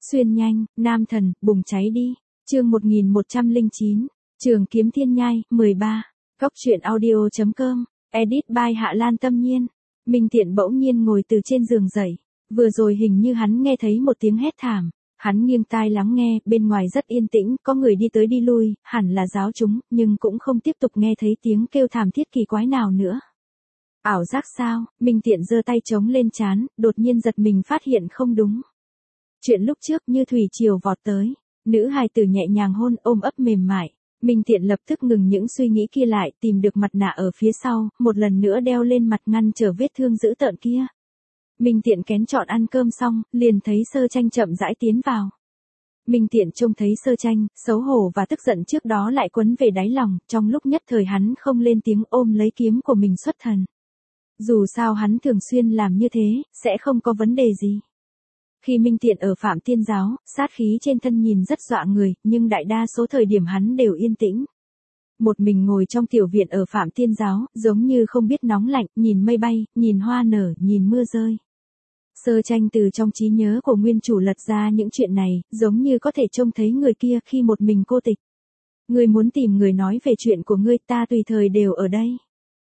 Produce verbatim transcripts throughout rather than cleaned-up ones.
Xuyên nhanh, nam thần, bùng cháy đi. Chương một nghìn một trăm lẻ chín, Trường kiếm thiên nhai, mười ba. Cóc truyện audio chấm com, edit by Hạ Lan Tâm Nhiên. Minh Tiện bỗng nhiên ngồi từ trên giường dậy. Vừa rồi hình như hắn nghe thấy một tiếng hét thảm. Hắn nghiêng tai lắng nghe, bên ngoài rất yên tĩnh, có người đi tới đi lui, hẳn là giáo chúng, nhưng cũng không tiếp tục nghe thấy tiếng kêu thảm thiết kỳ quái nào nữa. Ảo giác sao? Minh Tiện giơ tay chống lên trán, đột nhiên giật mình phát hiện không đúng. Chuyện lúc trước như thủy triều vọt tới, nữ hài tử nhẹ nhàng hôn ôm ấp mềm mại. Minh Tiện lập tức ngừng những suy nghĩ kia lại, tìm được mặt nạ ở phía sau, một lần nữa đeo lên mặt ngăn trở vết thương dữ tợn kia. Minh Tiện kén chọn ăn cơm xong, liền thấy Sơ Tranh chậm rãi tiến vào. Minh Tiện trông thấy Sơ Tranh, xấu hổ và tức giận trước đó lại quấn về đáy lòng, trong lúc nhất thời hắn không lên tiếng ôm lấy kiếm của mình xuất thần. Dù sao hắn thường xuyên làm như thế, sẽ không có vấn đề gì. Khi Minh Tiện ở Phạm Tiên Giáo, sát khí trên thân nhìn rất dọa người, nhưng đại đa số thời điểm hắn đều yên tĩnh. Một mình ngồi trong tiểu viện ở Phạm Tiên Giáo, giống như không biết nóng lạnh, nhìn mây bay, nhìn hoa nở, nhìn mưa rơi. Sơ Tranh từ trong trí nhớ của nguyên chủ lật ra những chuyện này, giống như có thể trông thấy người kia khi một mình cô tịch. Ngươi muốn tìm người nói về chuyện của ngươi, ta tùy thời đều ở đây.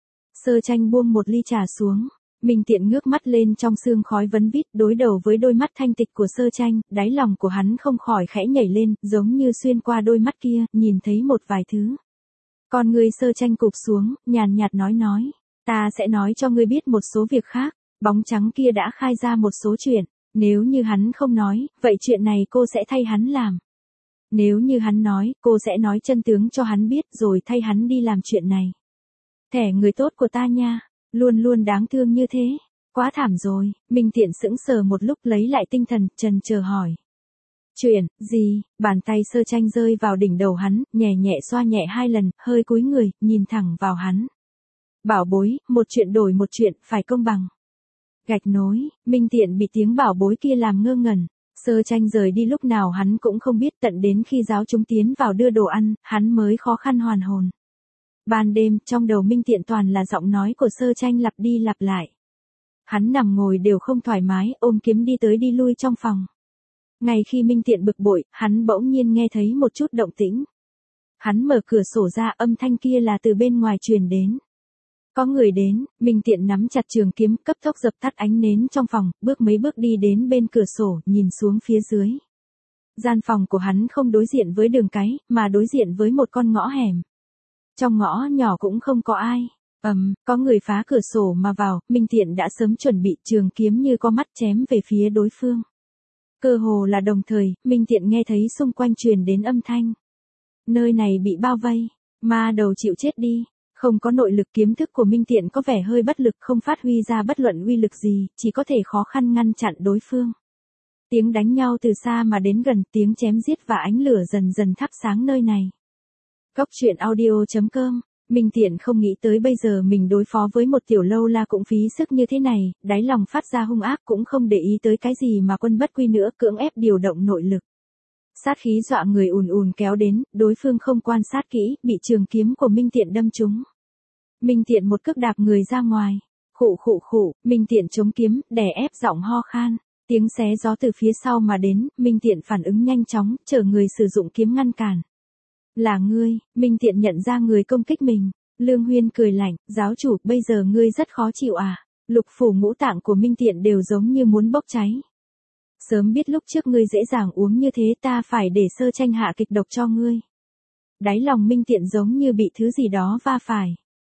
Sơ Tranh buông một ly trà xuống. Minh Tiện ngước mắt lên trong sương khói vấn vít, đối đầu với đôi mắt thanh tịch của Sơ Tranh, đáy lòng của hắn không khỏi khẽ nhảy lên, giống như xuyên qua đôi mắt kia, nhìn thấy một vài thứ. Con người Sơ Tranh cụp xuống, nhàn nhạt nói nói, ta sẽ nói cho ngươi biết một số việc khác, bóng trắng kia đã khai ra một số chuyện, nếu như hắn không nói, vậy chuyện này cô sẽ thay hắn làm. Nếu như hắn nói, cô sẽ nói chân tướng cho hắn biết rồi thay hắn đi làm chuyện này. Thẻ người tốt của ta nha. Luôn luôn đáng thương như thế. Quá thảm rồi. Minh Tiện sững sờ một lúc lấy lại tinh thần, trần chờ hỏi. Chuyện, gì? Bàn tay Sơ Tranh rơi vào đỉnh đầu hắn, nhẹ nhẹ xoa nhẹ hai lần, hơi cúi người, nhìn thẳng vào hắn. Bảo bối, một chuyện đổi một chuyện, phải công bằng. Gạch nối, Minh Tiện bị tiếng bảo bối kia làm ngơ ngẩn. Sơ Tranh rời đi lúc nào hắn cũng không biết, tận đến khi giáo chúng tiến vào đưa đồ ăn, hắn mới khó khăn hoàn hồn. Ban đêm, trong đầu Minh Tiện toàn là giọng nói của Sơ Tranh lặp đi lặp lại. Hắn nằm ngồi đều không thoải mái, ôm kiếm đi tới đi lui trong phòng. Ngay khi Minh Tiện bực bội, hắn bỗng nhiên nghe thấy một chút động tĩnh. Hắn mở cửa sổ ra, âm thanh kia là từ bên ngoài truyền đến. Có người đến, Minh Tiện nắm chặt trường kiếm, cấp tốc dập tắt ánh nến trong phòng, bước mấy bước đi đến bên cửa sổ, nhìn xuống phía dưới. Gian phòng của hắn không đối diện với đường cái, mà đối diện với một con ngõ hẻm. Trong ngõ nhỏ cũng không có ai. Ầm, um, có người phá cửa sổ mà vào, Minh Tiện đã sớm chuẩn bị trường kiếm như có mắt chém về phía đối phương. Cơ hồ là đồng thời, Minh Tiện nghe thấy xung quanh truyền đến âm thanh. Nơi này bị bao vây, ma đầu chịu chết đi. Không có nội lực, kiếm thức của Minh Tiện có vẻ hơi bất lực, không phát huy ra bất luận uy lực gì, chỉ có thể khó khăn ngăn chặn đối phương. Tiếng đánh nhau từ xa mà đến gần, tiếng chém giết và ánh lửa dần dần thắp sáng nơi này. Cóc truyện audio chấm com, Minh Tiện không nghĩ tới bây giờ mình đối phó với một tiểu lâu la cũng phí sức như thế này, đáy lòng phát ra hung ác, cũng không để ý tới cái gì mà quân bất quy nữa, cưỡng ép điều động nội lực. Sát khí dọa người ùn ùn kéo đến, đối phương không quan sát kỹ, bị trường kiếm của Minh Tiện đâm trúng. Minh Tiện một cước đạp người ra ngoài. Khụ khụ khụ, Minh Tiện chống kiếm, đè ép giọng ho khan. Tiếng xé gió từ phía sau mà đến, Minh Tiện phản ứng nhanh chóng, chở người sử dụng kiếm ngăn cản. Là ngươi. Minh Tiện nhận ra người công kích mình. Lương Huyên cười lạnh, giáo chủ, bây giờ ngươi rất khó chịu à? Lục phủ ngũ tạng của Minh Tiện đều giống như muốn bốc cháy. Sớm biết lúc trước ngươi dễ dàng uống như thế, ta phải để Sơ Tranh hạ kịch độc cho ngươi. Đáy lòng Minh Tiện giống như bị thứ gì đó va phải.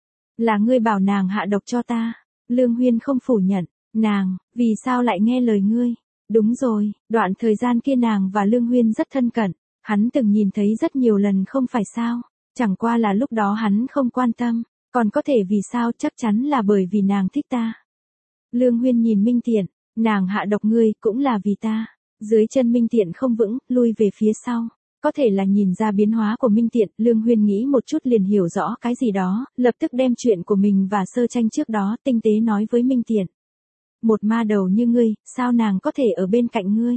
Là ngươi bảo nàng hạ độc cho ta. Lương Huyên không phủ nhận. Nàng, vì sao lại nghe lời ngươi? Đúng rồi, đoạn thời gian kia nàng và Lương Huyên rất thân cận. Hắn từng nhìn thấy rất nhiều lần không phải sao. Chẳng qua là lúc đó hắn không quan tâm. Còn có thể vì sao, chắc chắn là bởi vì nàng thích ta. Lương Huyên nhìn Minh Tiện. Nàng hạ độc ngươi, cũng là vì ta. Dưới chân Minh Tiện không vững, lui về phía sau. Có thể là nhìn ra biến hóa của Minh Tiện, Lương Huyên nghĩ một chút liền hiểu rõ cái gì đó, lập tức đem chuyện của mình và Sơ Tranh trước đó tinh tế nói với Minh Tiện. Một ma đầu như ngươi, sao nàng có thể ở bên cạnh ngươi?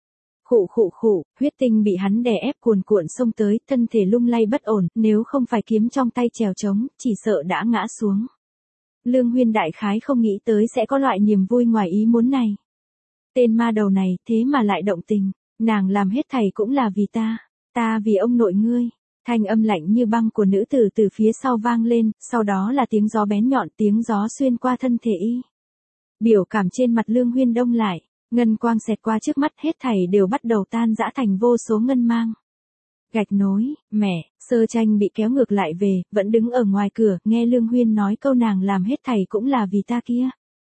Khụ khụ khụ, huyết tinh bị hắn đè ép cuồn cuộn xông tới, thân thể lung lay bất ổn, nếu không phải kiếm trong tay trèo trống, chỉ sợ đã ngã xuống. Lương Huyên đại khái không nghĩ tới sẽ có loại niềm vui ngoài ý muốn này. Tên ma đầu này, thế mà lại động tình. Nàng làm hết thảy cũng là vì ta, ta vì ông nội ngươi. Thanh âm lạnh như băng của nữ tử từ phía sau vang lên, sau đó là tiếng gió bén nhọn, tiếng gió xuyên qua thân thể y. Biểu cảm trên mặt Lương Huyên đông lại, ngân quang xẹt qua trước mắt, hết thảy đều bắt đầu tan rã thành vô số ngân mang. Gạch nối, mẹ, Sơ Tranh bị kéo ngược lại về, vẫn đứng ở ngoài cửa, nghe Lương Huyên nói câu nàng làm hết thảy cũng là vì ta kia.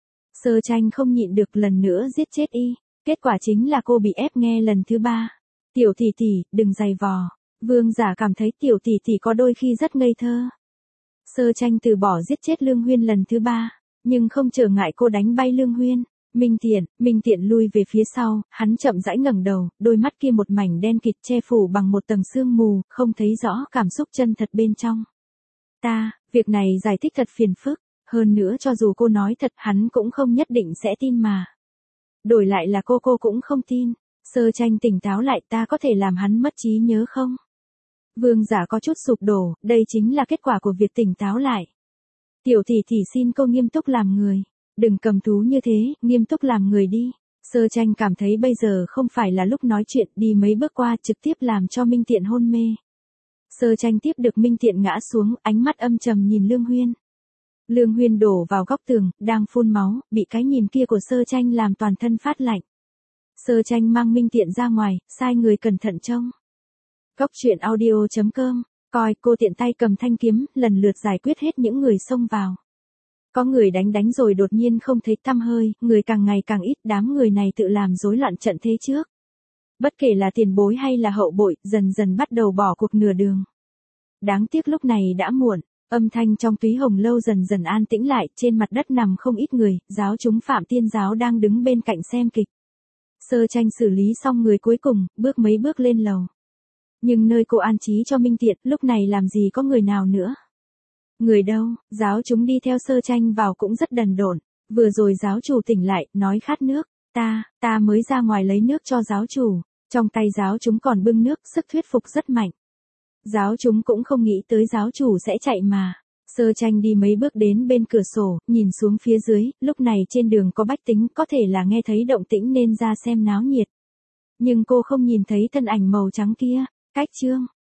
Sơ Tranh không nhịn được lần nữa giết chết y, kết quả chính là cô bị ép nghe lần thứ ba. Tiểu tỷ tỷ, đừng giày vò. Vương giả cảm thấy tiểu tỷ tỷ có đôi khi rất ngây thơ. Sơ Tranh từ bỏ giết chết Lương Huyên lần thứ ba, nhưng không trở ngại cô đánh bay Lương Huyên. Minh Tiện, Minh Tiện lui về phía sau, hắn chậm rãi ngẩng đầu, đôi mắt kia một mảnh đen kịt che phủ bằng một tầng sương mù, không thấy rõ cảm xúc chân thật bên trong. Ta, việc này giải thích thật phiền phức, hơn nữa cho dù cô nói thật hắn cũng không nhất định sẽ tin mà. Đổi lại là cô cô cũng không tin. Sơ Tranh tỉnh táo lại, ta có thể làm hắn mất trí nhớ không? Vương giả có chút sụp đổ, đây chính là kết quả của việc tỉnh táo lại. Tiểu tỷ tỷ xin cô nghiêm túc làm người. Đừng cầm thú như thế, nghiêm túc làm người đi. Sơ Tranh cảm thấy bây giờ không phải là lúc nói chuyện, đi mấy bước qua trực tiếp làm cho Minh Tiện hôn mê. Sơ Tranh tiếp được Minh Tiện ngã xuống, ánh mắt âm trầm nhìn Lương Huyên. Lương Huyên đổ vào góc tường, đang phun máu, bị cái nhìn kia của Sơ Tranh làm toàn thân phát lạnh. Sơ Tranh mang Minh Tiện ra ngoài, sai người cẩn thận trông. Góc truyện audio chấm com, coi cô tiện tay cầm thanh kiếm, lần lượt giải quyết hết những người xông vào. Có người đánh đánh rồi đột nhiên không thấy tăm hơi, người càng ngày càng ít, đám người này tự làm rối loạn trận thế trước. Bất kể là tiền bối hay là hậu bội, dần dần bắt đầu bỏ cuộc nửa đường. Đáng tiếc lúc này đã muộn, âm thanh trong túy hồng lâu dần dần an tĩnh lại, trên mặt đất nằm không ít người, giáo chúng Phạm Tiên giáo đang đứng bên cạnh xem kịch. Sơ Tranh xử lý xong người cuối cùng, bước mấy bước lên lầu. Nhưng nơi cô an trí cho Minh Tiện, lúc này làm gì có người nào nữa. Người đâu, giáo chúng đi theo Sơ Tranh vào cũng rất đần độn. Vừa rồi giáo chủ tỉnh lại, nói khát nước, ta, ta mới ra ngoài lấy nước cho giáo chủ. Trong tay giáo chúng còn bưng nước, sức thuyết phục rất mạnh. Giáo chúng cũng không nghĩ tới giáo chủ sẽ chạy mà. Sơ Tranh đi mấy bước đến bên cửa sổ, nhìn xuống phía dưới, lúc này trên đường có bách tính, có thể là nghe thấy động tĩnh nên ra xem náo nhiệt. Nhưng cô không nhìn thấy thân ảnh màu trắng kia. Cách chương